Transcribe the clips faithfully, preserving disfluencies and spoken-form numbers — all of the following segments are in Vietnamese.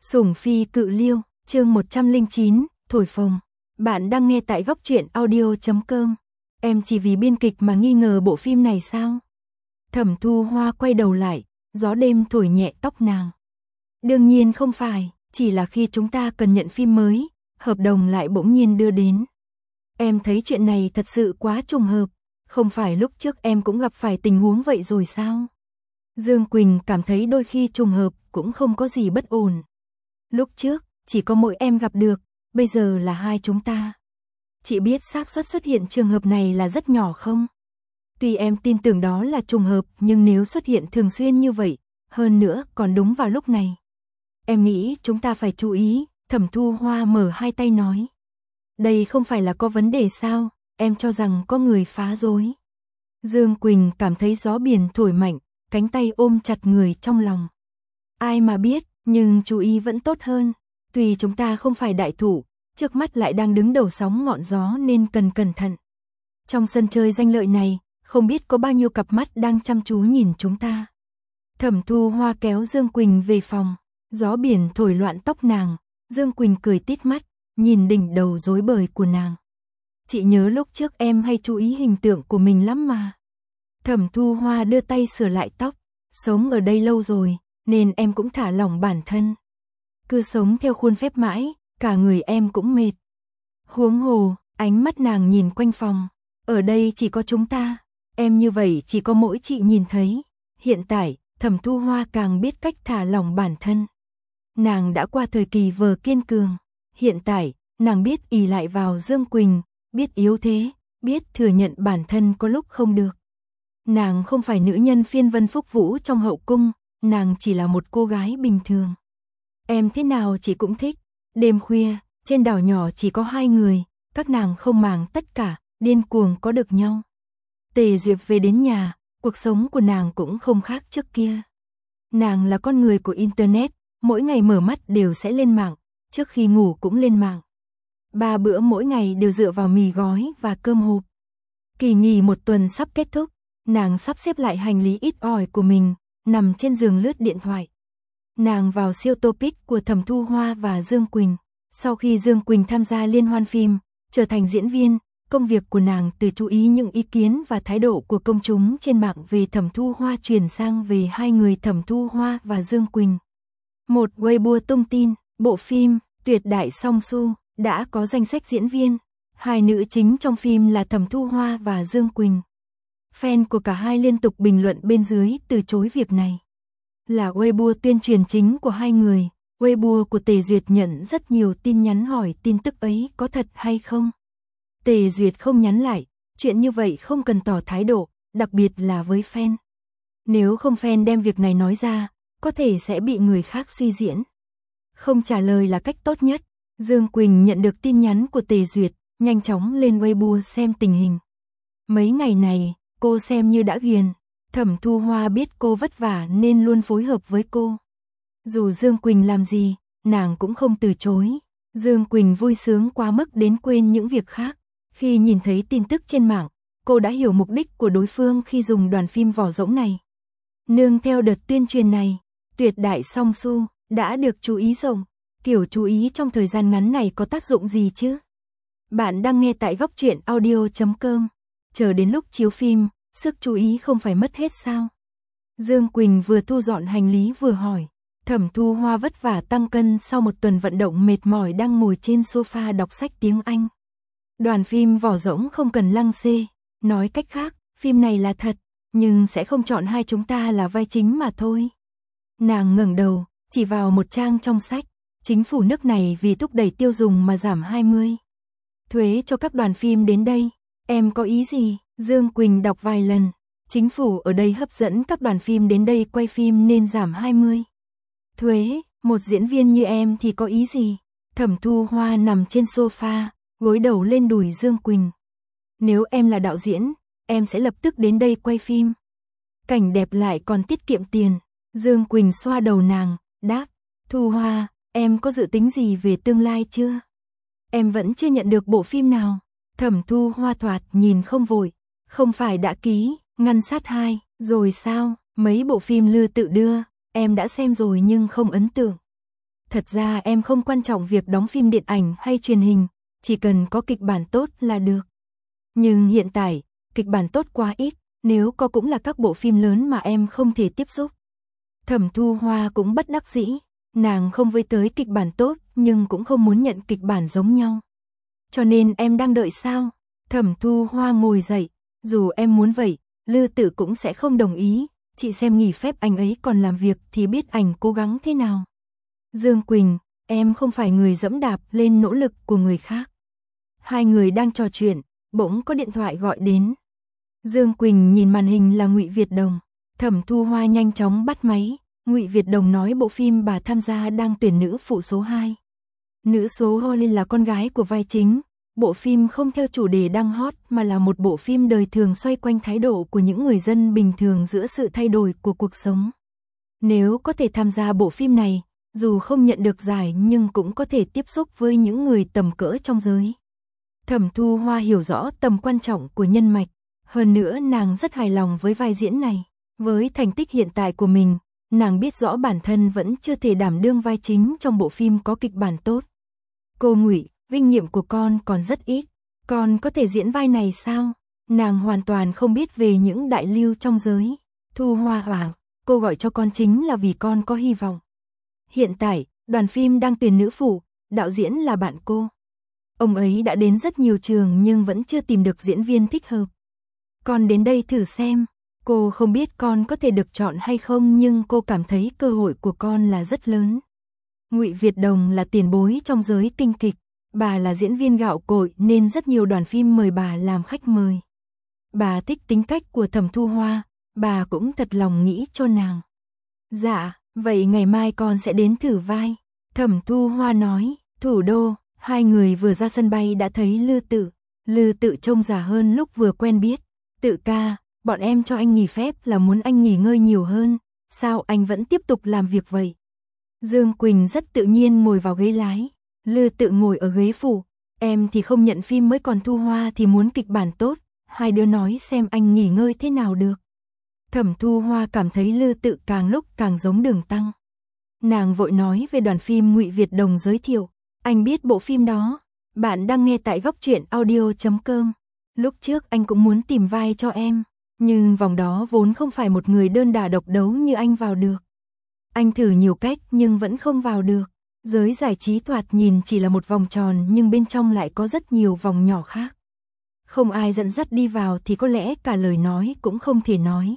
Sủng Phi Cự Liêu, chương một trăm lẻ chín, thổi phồng. Bạn đang nghe tại góc truyện audio chấm com. Em chỉ vì biên kịch mà nghi ngờ bộ phim này sao? Thẩm Thu Hoa quay đầu lại, gió đêm thổi nhẹ tóc nàng. Đương nhiên không phải, chỉ là khi chúng ta cần nhận phim mới, hợp đồng lại bỗng nhiên đưa đến. Em thấy chuyện này thật sự quá trùng hợp, không phải lúc trước em cũng gặp phải tình huống vậy rồi sao? Dương Quỳnh cảm thấy đôi khi trùng hợp cũng không có gì bất ổn. Lúc trước, chỉ có mỗi em gặp được, bây giờ là hai chúng ta. Chị biết xác suất xuất hiện trường hợp này là rất nhỏ không? Tuy em tin tưởng đó là trùng hợp, nhưng nếu xuất hiện thường xuyên như vậy, hơn nữa còn đúng vào lúc này. Em nghĩ chúng ta phải chú ý, Thẩm Thu Hoa mở hai tay nói. Đây không phải là có vấn đề sao, em cho rằng có người phá rối. Dương Quỳnh cảm thấy gió biển thổi mạnh, cánh tay ôm chặt người trong lòng. Ai mà biết, nhưng chú ý vẫn tốt hơn. Tuy chúng ta không phải đại thủ, trước mắt lại đang đứng đầu sóng ngọn gió nên cần cẩn thận. Trong sân chơi danh lợi này, không biết có bao nhiêu cặp mắt đang chăm chú nhìn chúng ta. Thẩm Thu Hoa kéo Dương Quỳnh về phòng, gió biển thổi loạn tóc nàng, Dương Quỳnh cười tít mắt, nhìn đỉnh đầu rối bời của nàng. Chị nhớ lúc trước em hay chú ý hình tượng của mình lắm mà. Thẩm Thu Hoa đưa tay sửa lại tóc, sống ở đây lâu rồi, nên em cũng thả lỏng bản thân. Cứ sống theo khuôn phép mãi, cả người em cũng mệt. Huống hồ, ánh mắt nàng nhìn quanh phòng, ở đây chỉ có chúng ta, em như vậy chỉ có mỗi chị nhìn thấy. Hiện tại, Thẩm Thu Hoa càng biết cách thả lỏng bản thân. Nàng đã qua thời kỳ vờ kiên cường, hiện tại, nàng biết ỷ lại vào Dương Quỳnh, biết yếu thế, biết thừa nhận bản thân có lúc không được. Nàng không phải nữ nhân phiên vân phúc vũ trong hậu cung, nàng chỉ là một cô gái bình thường. Em thế nào chị cũng thích. Đêm khuya, trên đảo nhỏ chỉ có hai người, các nàng không màng tất cả, điên cuồng có được nhau. Tề Duyệt về đến nhà, cuộc sống của nàng cũng không khác trước kia. Nàng là con người của Internet, mỗi ngày mở mắt đều sẽ lên mạng, trước khi ngủ cũng lên mạng. Ba bữa mỗi ngày đều dựa vào mì gói và cơm hộp. Kỳ nghỉ một tuần sắp kết thúc, nàng sắp xếp lại hành lý ít ỏi của mình, nằm trên giường lướt điện thoại. Nàng vào siêu topic của Thẩm Thu Hoa và Dương Quỳnh. Sau khi Dương Quỳnh tham gia liên hoan phim, trở thành diễn viên, công việc của nàng từ chú ý những ý kiến và thái độ của công chúng trên mạng về Thẩm Thu Hoa chuyển sang về hai người Thẩm Thu Hoa và Dương Quỳnh. Một Weibo tung tin, bộ phim Tuyệt Đại Song Su đã có danh sách diễn viên. Hai nữ chính trong phim là Thẩm Thu Hoa và Dương Quỳnh. Fan của cả hai liên tục bình luận bên dưới từ chối việc này. Là Weibo tuyên truyền chính của hai người, Weibo của Tề Duyệt nhận rất nhiều tin nhắn hỏi tin tức ấy có thật hay không. Tề Duyệt không nhắn lại, chuyện như vậy không cần tỏ thái độ, đặc biệt là với fan. Nếu không fan đem việc này nói ra, có thể sẽ bị người khác suy diễn. Không trả lời là cách tốt nhất. Dương Quỳnh nhận được tin nhắn của Tề Duyệt, nhanh chóng lên Weibo xem tình hình. Mấy ngày này, cô xem như đã ghiền. Thẩm Thu Hoa biết cô vất vả nên luôn phối hợp với cô. Dù Dương Quỳnh làm gì, nàng cũng không từ chối. Dương Quỳnh vui sướng quá mức đến quên những việc khác. Khi nhìn thấy tin tức trên mạng, cô đã hiểu mục đích của đối phương khi dùng đoàn phim vỏ rỗng này. Nương theo đợt tuyên truyền này, Tuyệt Đại Song Su đã được chú ý rộng. Kiểu chú ý trong thời gian ngắn này có tác dụng gì chứ? Bạn đang nghe tại góc truyện audio chấm com. Chờ đến lúc chiếu phim, sức chú ý không phải mất hết sao? Dương Quỳnh vừa thu dọn hành lý vừa hỏi. Thẩm Thu Hoa vất vả tăng cân sau một tuần vận động mệt mỏi đang ngồi trên sofa đọc sách tiếng Anh. Đoàn phim vỏ rỗng không cần lăng xê. Nói cách khác, phim này là thật, nhưng sẽ không chọn hai chúng ta là vai chính mà thôi. Nàng ngẩng đầu, chỉ vào một trang trong sách. Chính phủ nước này vì thúc đẩy tiêu dùng mà giảm hai mươi thuế cho các đoàn phim đến đây. Em có ý gì? Dương Quỳnh đọc vài lần. Chính phủ ở đây hấp dẫn các đoàn phim đến đây quay phim nên giảm hai mươi thuế. Một diễn viên như em thì có ý gì? Thẩm Thu Hoa nằm trên sofa, gối đầu lên đùi Dương Quỳnh. Nếu em là đạo diễn, em sẽ lập tức đến đây quay phim. Cảnh đẹp lại còn tiết kiệm tiền. Dương Quỳnh xoa đầu nàng, đáp. Thu Hoa, em có dự tính gì về tương lai chưa? Em vẫn chưa nhận được bộ phim nào. Thẩm Thu Hoa thoạt nhìn không vội. Không phải đã ký, ngăn sát hai, rồi sao? Mấy bộ phim Lư tự đưa, em đã xem rồi nhưng không ấn tượng. Thật ra em không quan trọng việc đóng phim điện ảnh hay truyền hình, chỉ cần có kịch bản tốt là được. Nhưng hiện tại, kịch bản tốt quá ít, nếu có cũng là các bộ phim lớn mà em không thể tiếp xúc. Thẩm Thu Hoa cũng bất đắc dĩ, nàng không với tới kịch bản tốt nhưng cũng không muốn nhận kịch bản giống nhau. Cho nên em đang đợi sao? Thẩm Thu Hoa ngồi dậy, dù em muốn vậy, Lư Tự cũng sẽ không đồng ý, chị xem nghỉ phép anh ấy còn làm việc thì biết ảnh cố gắng thế nào. Dương Quỳnh, em không phải người dẫm đạp lên nỗ lực của người khác. Hai người đang trò chuyện, bỗng có điện thoại gọi đến. Dương Quỳnh nhìn màn hình là Ngụy Việt Đồng, Thẩm Thu Hoa nhanh chóng bắt máy, Ngụy Việt Đồng nói bộ phim bà tham gia đang tuyển nữ phụ số hai. Nữ số Holly là con gái của vai chính, bộ phim không theo chủ đề đang hot mà là một bộ phim đời thường xoay quanh thái độ của những người dân bình thường giữa sự thay đổi của cuộc sống. Nếu có thể tham gia bộ phim này, dù không nhận được giải nhưng cũng có thể tiếp xúc với những người tầm cỡ trong giới. Thẩm Thu Hoa hiểu rõ tầm quan trọng của nhân mạch, hơn nữa nàng rất hài lòng với vai diễn này. Với thành tích hiện tại của mình, nàng biết rõ bản thân vẫn chưa thể đảm đương vai chính trong bộ phim có kịch bản tốt. Cô Ngụy, kinh nghiệm của con còn rất ít, con có thể diễn vai này sao? Nàng hoàn toàn không biết về những đại lưu trong giới. Thu Hoa à, cô gọi cho con chính là vì con có hy vọng. Hiện tại, đoàn phim đang tuyển nữ phụ, đạo diễn là bạn cô. Ông ấy đã đến rất nhiều trường nhưng vẫn chưa tìm được diễn viên thích hợp. Con đến đây thử xem. Cô không biết con có thể được chọn hay không nhưng cô cảm thấy cơ hội của con là rất lớn. Ngụy Việt Đồng là tiền bối trong giới kinh kịch. Bà là diễn viên gạo cội nên rất nhiều đoàn phim mời bà làm khách mời. Bà thích tính cách của Thẩm Thu Hoa, bà cũng thật lòng nghĩ cho nàng. Dạ, vậy ngày mai con sẽ đến thử vai. Thẩm Thu Hoa nói, thủ đô, hai người vừa ra sân bay đã thấy Lư Tự. Lư Tự trông già hơn lúc vừa quen biết. Tự ca, bọn em cho anh nghỉ phép là muốn anh nghỉ ngơi nhiều hơn, sao anh vẫn tiếp tục làm việc vậy? Dương Quỳnh rất tự nhiên ngồi vào ghế lái. Lư Tự ngồi ở ghế phụ, em thì không nhận phim mới còn Thu Hoa thì muốn kịch bản tốt, hai đứa nói xem anh nghỉ ngơi thế nào được. Thẩm Thu Hoa cảm thấy Lư Tự càng lúc càng giống Đường Tăng. Nàng vội nói về đoàn phim Ngụy Việt Đồng giới thiệu, anh biết bộ phim đó, bạn đang nghe tại góc truyện audio chấm com. Lúc trước anh cũng muốn tìm vai cho em, nhưng vòng đó vốn không phải một người đơn đả độc đấu như anh vào được. Anh thử nhiều cách nhưng vẫn không vào được. Giới giải trí thoạt nhìn chỉ là một vòng tròn nhưng bên trong lại có rất nhiều vòng nhỏ khác. Không ai dẫn dắt đi vào thì có lẽ cả lời nói cũng không thể nói.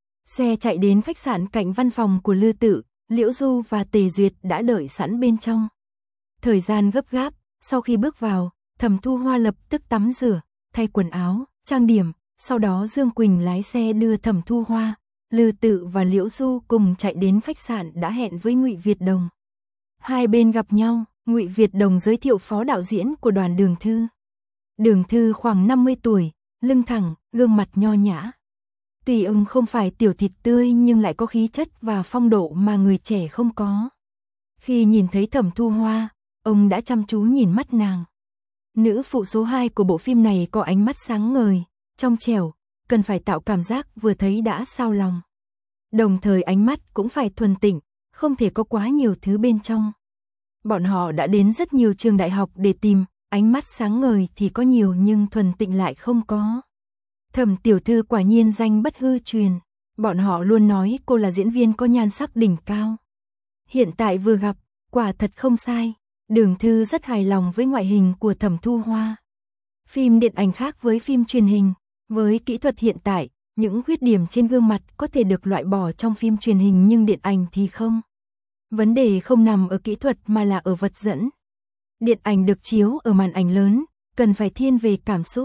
Xe chạy đến khách sạn cạnh văn phòng của Lư Tự, Liễu Du và Tề Duyệt đã đợi sẵn bên trong. Thời gian gấp gáp, sau khi bước vào, Thẩm Thu Hoa lập tức tắm rửa, thay quần áo, trang điểm, sau đó Dương Quỳnh lái xe đưa Thẩm Thu Hoa, Lư Tự và Liễu Du cùng chạy đến khách sạn đã hẹn với Ngụy Việt Đồng. Hai bên gặp nhau, Ngụy Việt Đồng giới thiệu phó đạo diễn của đoàn Đường Thư. Đường Thư khoảng năm mươi tuổi, lưng thẳng, gương mặt nho nhã. Tuy ông không phải tiểu thịt tươi nhưng lại có khí chất và phong độ mà người trẻ không có. Khi nhìn thấy Thẩm Thu Hoa, ông đã chăm chú nhìn mắt nàng. Nữ phụ số hai của bộ phim này có ánh mắt sáng ngời, trong trẻo, cần phải tạo cảm giác vừa thấy đã sao lòng. Đồng thời ánh mắt cũng phải thuần tịnh, không thể có quá nhiều thứ bên trong. Bọn họ đã đến rất nhiều trường đại học để tìm, ánh mắt sáng ngời thì có nhiều nhưng thuần tịnh lại không có. Thẩm tiểu thư quả nhiên danh bất hư truyền, bọn họ luôn nói cô là diễn viên có nhan sắc đỉnh cao. Hiện tại vừa gặp, quả thật không sai, Đường Thư rất hài lòng với ngoại hình của Thẩm Thu Hoa. Phim điện ảnh khác với phim truyền hình, với kỹ thuật hiện tại, những khuyết điểm trên gương mặt có thể được loại bỏ trong phim truyền hình nhưng điện ảnh thì không. Vấn đề không nằm ở kỹ thuật mà là ở vật dẫn. Điện ảnh được chiếu ở màn ảnh lớn, cần phải thiên về cảm xúc.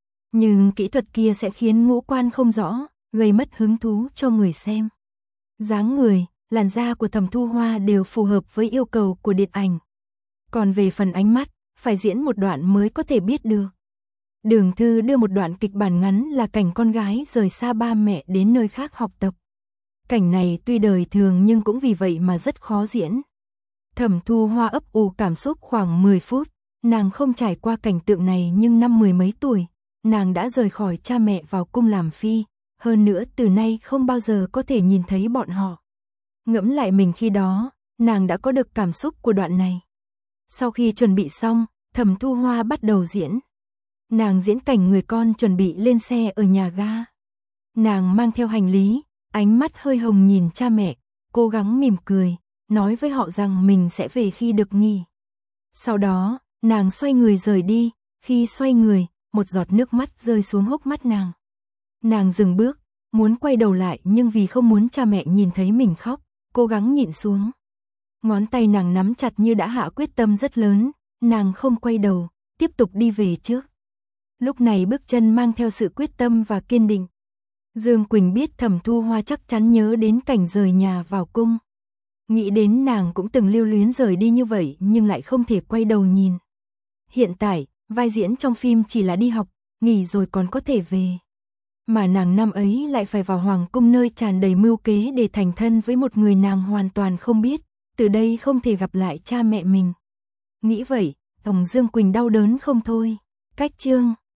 Nhưng kỹ thuật kia sẽ khiến ngũ quan không rõ, gây mất hứng thú cho người xem. Dáng người, làn da của Thẩm Thu Hoa đều phù hợp với yêu cầu của điện ảnh. Còn về phần ánh mắt, phải diễn một đoạn mới có thể biết được. Đường Thư đưa một đoạn kịch bản ngắn là cảnh con gái rời xa ba mẹ đến nơi khác học tập. Cảnh này tuy đời thường nhưng cũng vì vậy mà rất khó diễn. Thẩm Thu Hoa ấp ủ cảm xúc khoảng mười phút, nàng không trải qua cảnh tượng này nhưng năm mười mấy tuổi, nàng đã rời khỏi cha mẹ vào cung làm phi, hơn nữa từ nay không bao giờ có thể nhìn thấy bọn họ. Ngẫm lại mình khi đó, nàng đã có được cảm xúc của đoạn này. Sau khi chuẩn bị xong, Thẩm Thu Hoa bắt đầu diễn. Nàng diễn cảnh người con chuẩn bị lên xe ở nhà ga. Nàng mang theo hành lý, ánh mắt hơi hồng nhìn cha mẹ, cố gắng mỉm cười, nói với họ rằng mình sẽ về khi được nghỉ. Sau đó, nàng xoay người rời đi, khi xoay người, một giọt nước mắt rơi xuống hốc mắt nàng. Nàng dừng bước, muốn quay đầu lại nhưng vì không muốn cha mẹ nhìn thấy mình khóc, cố gắng nhịn xuống. Ngón tay nàng nắm chặt như đã hạ quyết tâm rất lớn, nàng không quay đầu, tiếp tục đi về trước. Lúc này bước chân mang theo sự quyết tâm và kiên định. Dương Quỳnh biết Thẩm Thu Hoa chắc chắn nhớ đến cảnh rời nhà vào cung. Nghĩ đến nàng cũng từng lưu luyến rời đi như vậy nhưng lại không thể quay đầu nhìn. Hiện tại, vai diễn trong phim chỉ là đi học, nghỉ rồi còn có thể về. Mà nàng năm ấy lại phải vào hoàng cung nơi tràn đầy mưu kế để thành thân với một người nàng hoàn toàn không biết, từ đây không thể gặp lại cha mẹ mình. Nghĩ vậy, Tổng Dương Quỳnh đau đớn không thôi. Cách chương